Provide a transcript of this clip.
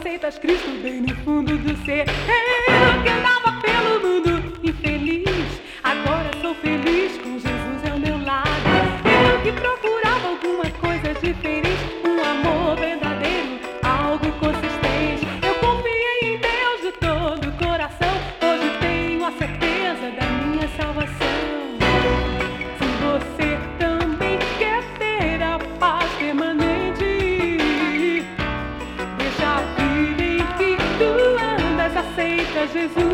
aceitas Cristo bem no fundo do ser. Eu que andava pelo mundo infeliz, agora sou feliz com Jesus ao meu lado. Eu que procurava alguma coisa diferente, um amor verdadeiro, algo consistente. Eu confiei em Deus de todo o coração, hoje tenho a certeza da minha salvação. Se você também quer ter a paz permanente, deixa a vida em que tu andas, aceita Jesus.